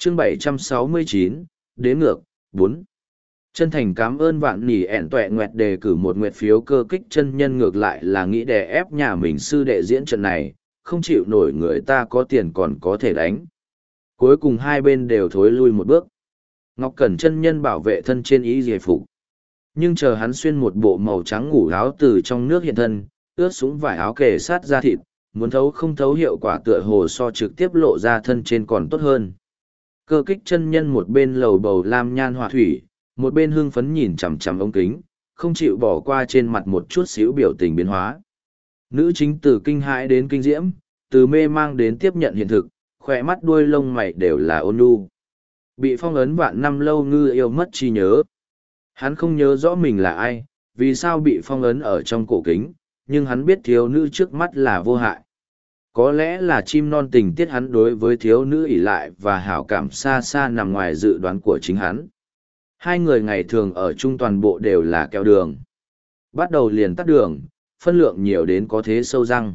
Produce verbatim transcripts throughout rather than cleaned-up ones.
chương bảy trăm sáu mươi chín, đếm ngược, bốn. Chân thành cảm ơn vạn nỉ ẹn tuệ nguyệt đề cử một nguyệt phiếu cơ kích chân nhân, ngược lại là nghĩ đè ép nhà mình sư đệ diễn trận này, không chịu nổi người ta có tiền còn có thể đánh. Cuối cùng hai bên đều thối lui một bước. Ngọc Cẩn chân nhân bảo vệ thân trên ý giải phục. Nhưng chờ hắn xuyên một bộ màu trắng ngủ áo từ trong nước hiện thân, ướt sũng vải áo kề sát ra thịt, muốn thấu không thấu hiệu quả tựa hồ so trực tiếp lộ ra thân trên còn tốt hơn. Cơ kích chân nhân một bên lầu bầu lam nhan hòa thủy, một bên hưng phấn nhìn chằm chằm ống kính, không chịu bỏ qua trên mặt một chút xíu biểu tình biến hóa. Nữ chính từ kinh hãi đến kinh diễm, từ mê mang đến tiếp nhận hiện thực, khỏe mắt đuôi lông mày đều là ôn nhu. Bị phong ấn vạn năm lâu ngư yêu mất trí nhớ. Hắn không nhớ rõ mình là ai, vì sao bị phong ấn ở trong cổ kính, nhưng hắn biết thiếu nữ trước mắt là vô hại. Có lẽ là chim non tình tiết hắn đối với thiếu nữ ỷ lại và hảo cảm xa xa nằm ngoài dự đoán của chính hắn. Hai người ngày thường ở chung toàn bộ đều là keo đường. Bắt đầu liền tắt đường, phân lượng nhiều đến có thế sâu răng.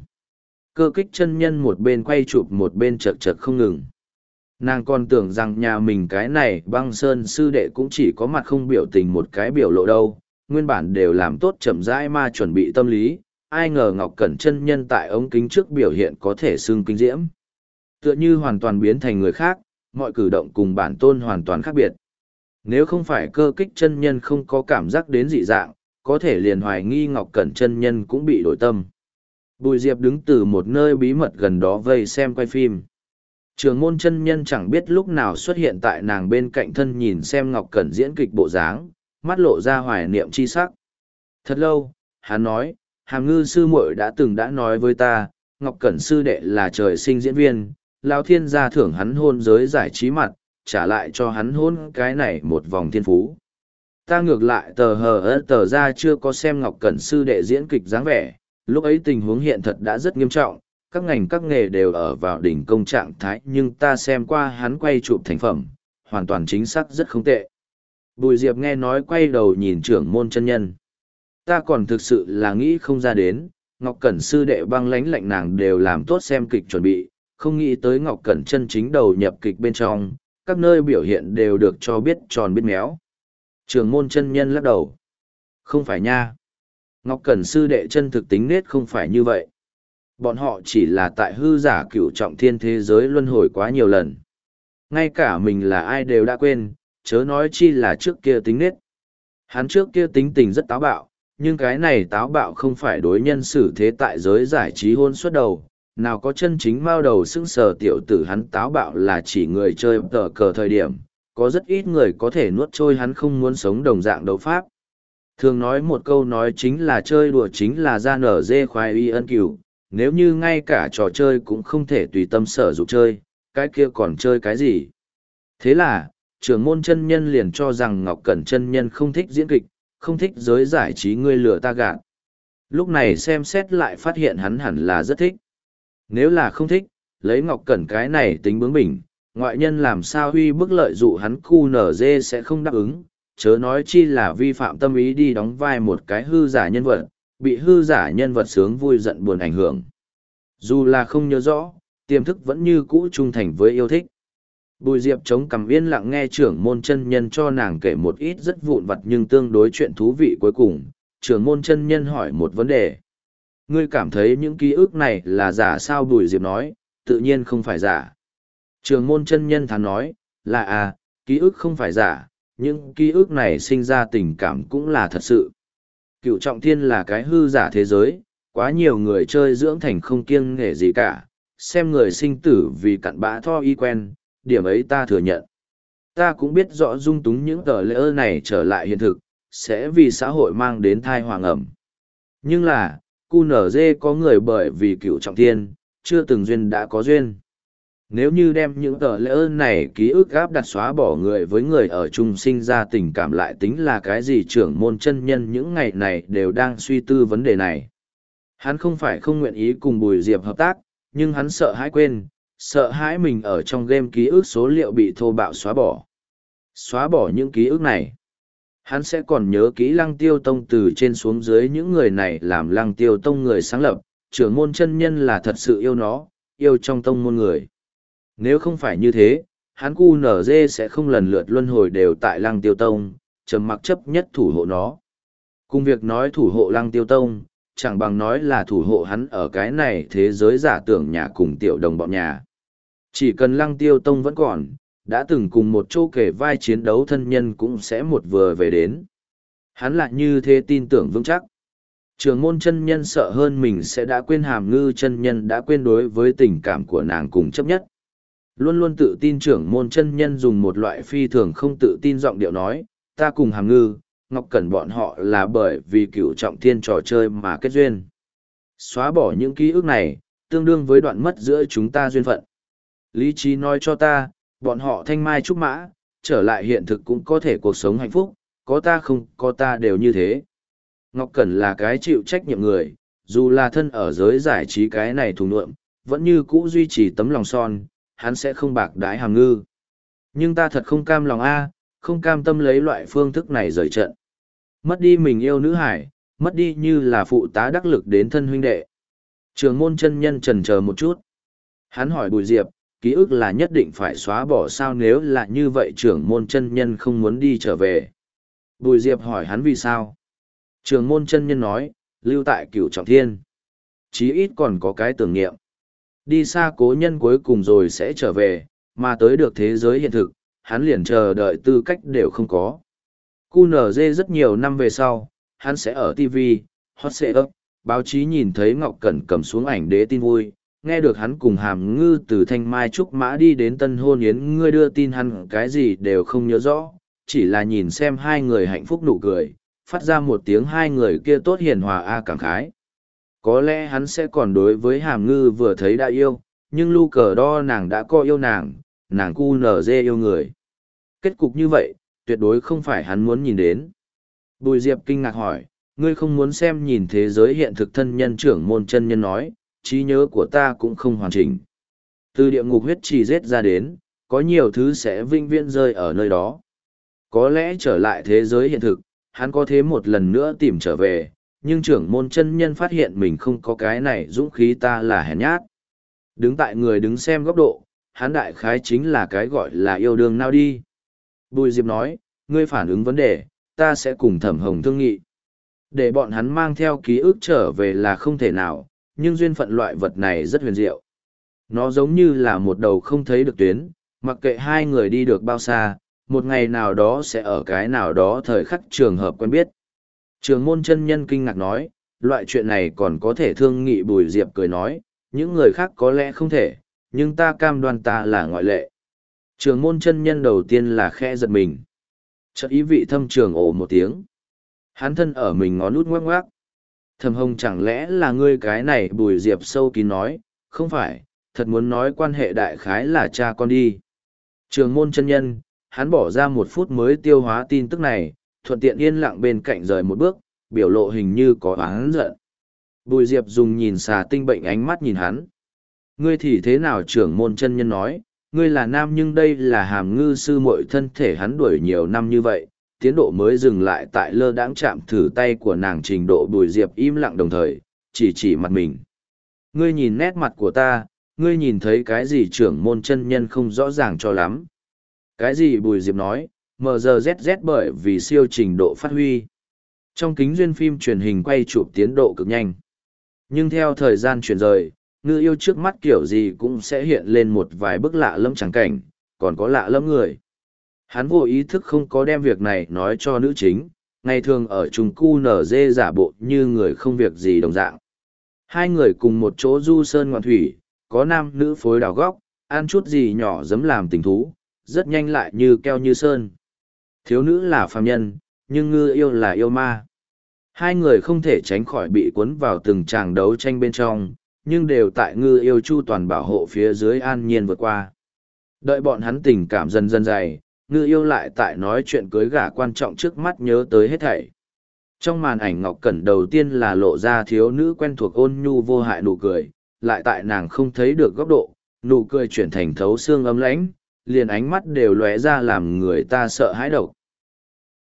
Cơ kích chân nhân một bên quay chụp một bên chật chật không ngừng. Nàng còn tưởng rằng nhà mình cái này băng sơn sư đệ cũng chỉ có mặt không biểu tình một cái biểu lộ đâu, nguyên bản đều làm tốt chậm rãi ma chuẩn bị tâm lý, ai ngờ Ngọc Cẩn chân nhân tại ống kính trước biểu hiện có thể xưng kinh diễm. Tựa như hoàn toàn biến thành người khác, mọi cử động cùng bản tôn hoàn toàn khác biệt. Nếu không phải cơ kích chân nhân không có cảm giác đến dị dạng, có thể liền hoài nghi Ngọc Cẩn chân nhân cũng bị đổi tâm. Bùi Diệp đứng từ một nơi bí mật gần đó vây xem quay phim. Trường môn chân nhân chẳng biết lúc nào xuất hiện tại nàng bên cạnh thân nhìn xem Ngọc Cẩn diễn kịch bộ dáng, mắt lộ ra hoài niệm chi sắc. Thật lâu, hắn nói, Hàm Ngư sư muội đã từng đã nói với ta, Ngọc Cẩn sư đệ là trời sinh diễn viên, Lão Thiên gia thưởng hắn hôn giới giải trí mặt, trả lại cho hắn hôn cái này một vòng thiên phú. Ta ngược lại tờ hờ ớt tờ ra chưa có xem Ngọc Cẩn sư đệ diễn kịch dáng vẻ, lúc ấy tình huống hiện thật đã rất nghiêm trọng, các ngành các nghề đều ở vào đỉnh công trạng thái, nhưng ta xem qua hắn quay chụp thành phẩm, hoàn toàn chính xác rất không tệ. Bùi Diệp nghe nói quay đầu nhìn trưởng môn chân nhân. Ta còn thực sự là nghĩ không ra đến, Ngọc Cẩn sư đệ băng lánh lạnh nàng đều làm tốt xem kịch chuẩn bị, không nghĩ tới Ngọc Cẩn chân chính đầu nhập kịch bên trong, các nơi biểu hiện đều được cho biết tròn biết méo. Trưởng môn chân nhân lắc đầu. Không phải nha. Ngọc Cẩn sư đệ chân thực tính nết không phải như vậy. Bọn họ chỉ là tại hư giả cửu trọng thiên thế giới luân hồi quá nhiều lần. Ngay cả mình là ai đều đã quên, chớ nói chi là trước kia tính nết. Hắn trước kia tính tình rất táo bạo, nhưng cái này táo bạo không phải đối nhân xử thế tại giới giải trí hôn suốt đầu. Nào có chân chính mao đầu xưng sờ tiểu tử, hắn táo bạo là chỉ người chơi tờ cờ thời điểm, có rất ít người có thể nuốt trôi hắn không muốn sống đồng dạng đấu pháp. Thường nói một câu nói chính là chơi đùa chính là ra nở dê khoai y ân cửu, nếu như ngay cả trò chơi cũng không thể tùy tâm sở dụng chơi, cái kia còn chơi cái gì? Thế là, trưởng môn chân nhân liền cho rằng Ngọc Cẩn chân nhân không thích diễn kịch, không thích giới giải trí, ngươi lừa ta gạt. Lúc này xem xét lại phát hiện hắn hẳn là rất thích. Nếu là không thích, lấy Ngọc Cẩn cái này tính bướng bỉnh, ngoại nhân làm sao huy bức lợi dụ hắn cu nở dê sẽ không đáp ứng, chớ nói chi là vi phạm tâm ý đi đóng vai một cái hư giả nhân vật, bị hư giả nhân vật sướng vui giận buồn ảnh hưởng. Dù là không nhớ rõ, tiềm thức vẫn như cũ trung thành với yêu thích. Bùi Diệp chống cằm yên lặng nghe trưởng môn chân nhân cho nàng kể một ít rất vụn vặt nhưng tương đối chuyện thú vị. Cuối cùng, trưởng môn chân nhân hỏi một vấn đề. Ngươi cảm thấy những ký ức này là giả sao? Bùi Diệp nói, tự nhiên không phải giả. Trưởng môn chân nhân thắn nói, là à, ký ức không phải giả, những ký ức này sinh ra tình cảm cũng là thật sự. Cựu trọng thiên là cái hư giả thế giới, quá nhiều người chơi dưỡng thành không kiêng nể gì cả, xem người sinh tử vì cặn bã tho y quen, điểm ấy ta thừa nhận. Ta cũng biết rõ dung túng những tờ lễ này trở lại hiện thực, sẽ vì xã hội mang đến thai hoàng ẩm. Nhưng là, cu nở dê có người bởi vì cựu trọng thiên, chưa từng duyên đã có duyên. Nếu như đem những tờ lễ này ký ức gáp đặt xóa bỏ người với người ở chung sinh ra tình cảm lại tính là cái gì? Trưởng môn chân nhân những ngày này đều đang suy tư vấn đề này. Hắn không phải không nguyện ý cùng Bùi Diệp hợp tác, nhưng hắn sợ hãi quên, sợ hãi mình ở trong game ký ức số liệu bị thô bạo xóa bỏ. Xóa bỏ những ký ức này. Hắn sẽ còn nhớ kỹ Lăng Tiêu Tông từ trên xuống dưới những người này làm Lăng Tiêu Tông người sáng lập, trưởng môn chân nhân là thật sự yêu nó, yêu trong tông môn người. Nếu không phải như thế, hắn cu nở dê sẽ không lần lượt luân hồi đều tại lăng tiêu tông, trầm mặc chấp nhất thủ hộ nó. Cùng việc nói thủ hộ lăng tiêu tông, chẳng bằng nói là thủ hộ hắn ở cái này thế giới giả tưởng nhà cùng tiểu đồng bọn nhà. Chỉ cần lăng tiêu tông vẫn còn, đã từng cùng một chỗ kể vai chiến đấu thân nhân cũng sẽ một vừa về đến. Hắn lại như thế tin tưởng vững chắc. Trường môn chân nhân sợ hơn mình sẽ đã quên hàm ngư chân nhân đã quên đối với tình cảm của nàng cùng chấp nhất. Luôn luôn tự tin trưởng môn chân nhân dùng một loại phi thường không tự tin giọng điệu nói, ta cùng hàm ngư, Ngọc Cẩn bọn họ là bởi vì cựu trọng thiên trò chơi mà kết duyên. Xóa bỏ những ký ức này, tương đương với đoạn mất giữa chúng ta duyên phận. Lý trí nói cho ta, bọn họ thanh mai trúc mã, trở lại hiện thực cũng có thể cuộc sống hạnh phúc, có ta không có ta đều như thế. Ngọc Cẩn là cái chịu trách nhiệm người, dù là thân ở giới giải trí cái này thùng nuộm, vẫn như cũ duy trì tấm lòng son, hắn sẽ không bạc đái hàm ngư. Nhưng ta thật không cam lòng a, không cam tâm lấy loại phương thức này rời trận. Mất đi mình yêu nữ hải, mất đi như là phụ tá đắc lực đến thân huynh đệ. Trường môn chân nhân chần chờ một chút. Hắn hỏi Bùi Diệp, ký ức là nhất định phải xóa bỏ sao nếu là như vậy trưởng môn chân nhân không muốn đi trở về. Bùi Diệp hỏi hắn vì sao. Trường môn chân nhân nói, lưu tại cửu trọng thiên. Chí ít còn có cái tưởng niệm. Đi xa cố nhân cuối cùng rồi sẽ trở về, mà tới được thế giới hiện thực, hắn liền chờ đợi tư cách đều không có. cu en giê rất nhiều năm về sau, hắn sẽ ở ti vi, hot setup, báo chí nhìn thấy Ngọc Cẩn cầm xuống ảnh đế tin vui, nghe được hắn cùng hàm ngư từ thanh mai trúc mã đi đến tân hôn yến, ngươi đưa tin hắn cái gì đều không nhớ rõ, chỉ là nhìn xem hai người hạnh phúc nụ cười, phát ra một tiếng hai người kia tốt hiền hòa a cảm khái. Có lẽ hắn sẽ còn đối với hàm ngư vừa thấy đã yêu, nhưng lu cờ đo nàng đã có yêu nàng, nàng cu en giê yêu người. Kết cục như vậy, tuyệt đối không phải hắn muốn nhìn đến. Bùi Diệp kinh ngạc hỏi, ngươi không muốn xem nhìn thế giới hiện thực thân nhân trưởng môn chân nhân nói, trí nhớ của ta cũng không hoàn chỉnh. Từ địa ngục huyết trì rết ra đến, có nhiều thứ sẽ vinh viễn rơi ở nơi đó. Có lẽ trở lại thế giới hiện thực, hắn có thế một lần nữa tìm trở về, nhưng trưởng môn chân nhân phát hiện mình không có cái này dũng khí ta là hèn nhát. Đứng tại người đứng xem góc độ, hắn đại khái chính là cái gọi là yêu đương nào đi. Bùi Diệp nói, ngươi phản ứng vấn đề, ta sẽ cùng Thẩm Hồng thương nghị. Để bọn hắn mang theo ký ức trở về là không thể nào, nhưng duyên phận loại vật này rất huyền diệu. Nó giống như là một đầu không thấy được tuyến, mặc kệ hai người đi được bao xa, một ngày nào đó sẽ ở cái nào đó thời khắc trường hợp quen biết. Trường môn chân nhân kinh ngạc nói, loại chuyện này còn có thể thương nghị. Bùi Diệp cười nói, những người khác có lẽ không thể, nhưng ta cam đoan ta là ngoại lệ. Trường môn chân nhân đầu tiên là khẽ giật mình. Chợt ý vị thâm trường ồ một tiếng. Hắn thân ở mình ngón út ngoắc ngoắc. Thẩm Hồng chẳng lẽ là ngươi cái này? Bùi Diệp sâu kín nói, không phải, thật muốn nói quan hệ đại khái là cha con đi. Trường môn chân nhân, hắn bỏ ra một phút mới tiêu hóa tin tức này, thuận tiện yên lặng bên cạnh rời một bước, biểu lộ hình như có oán giận. Bùi Diệp dùng nhìn xà tinh bệnh ánh mắt nhìn hắn. Ngươi thì thế nào? Trưởng môn chân nhân nói, ngươi là nam nhưng đây là hàm ngư sư muội thân thể hắn đuổi nhiều năm như vậy, tiến độ mới dừng lại tại lơ đãng chạm thử tay của nàng trình độ. Bùi Diệp im lặng đồng thời, chỉ chỉ mặt mình. Ngươi nhìn nét mặt của ta, ngươi nhìn thấy cái gì? Trưởng môn chân nhân không rõ ràng cho lắm. Cái gì? Bùi Diệp nói, em giê zét zét bởi vì siêu trình độ phát huy. Trong kính duyên phim truyền hình quay chụp tiến độ cực nhanh. Nhưng theo thời gian chuyển rời, ngư yêu trước mắt kiểu gì cũng sẽ hiện lên một vài bức lạ lẫm trắng cảnh, còn có lạ lẫm người. Hắn vô ý thức không có đem việc này nói cho nữ chính, ngày thường ở chung cu en giê giả bộ như người không việc gì đồng dạng. Hai người cùng một chỗ du sơn ngoạn thủy, có nam nữ phối đào góc, ăn chút gì nhỏ giấm làm tình thú, rất nhanh lại như keo như sơn. Thiếu nữ là phàm nhân, nhưng ngư yêu là yêu ma. Hai người không thể tránh khỏi bị cuốn vào từng tràng đấu tranh bên trong, nhưng đều tại ngư yêu chu toàn bảo hộ phía dưới an nhiên vượt qua. Đợi bọn hắn tình cảm dần dần dày, ngư yêu lại tại nói chuyện cưới gả quan trọng trước mắt nhớ tới hết thảy. Trong màn ảnh Ngọc Cẩn đầu tiên là lộ ra thiếu nữ quen thuộc ôn nhu vô hại nụ cười, lại tại nàng không thấy được góc độ, nụ cười chuyển thành thấu xương ấm lãnh, liền ánh mắt đều lóe ra làm người ta sợ hãi độc.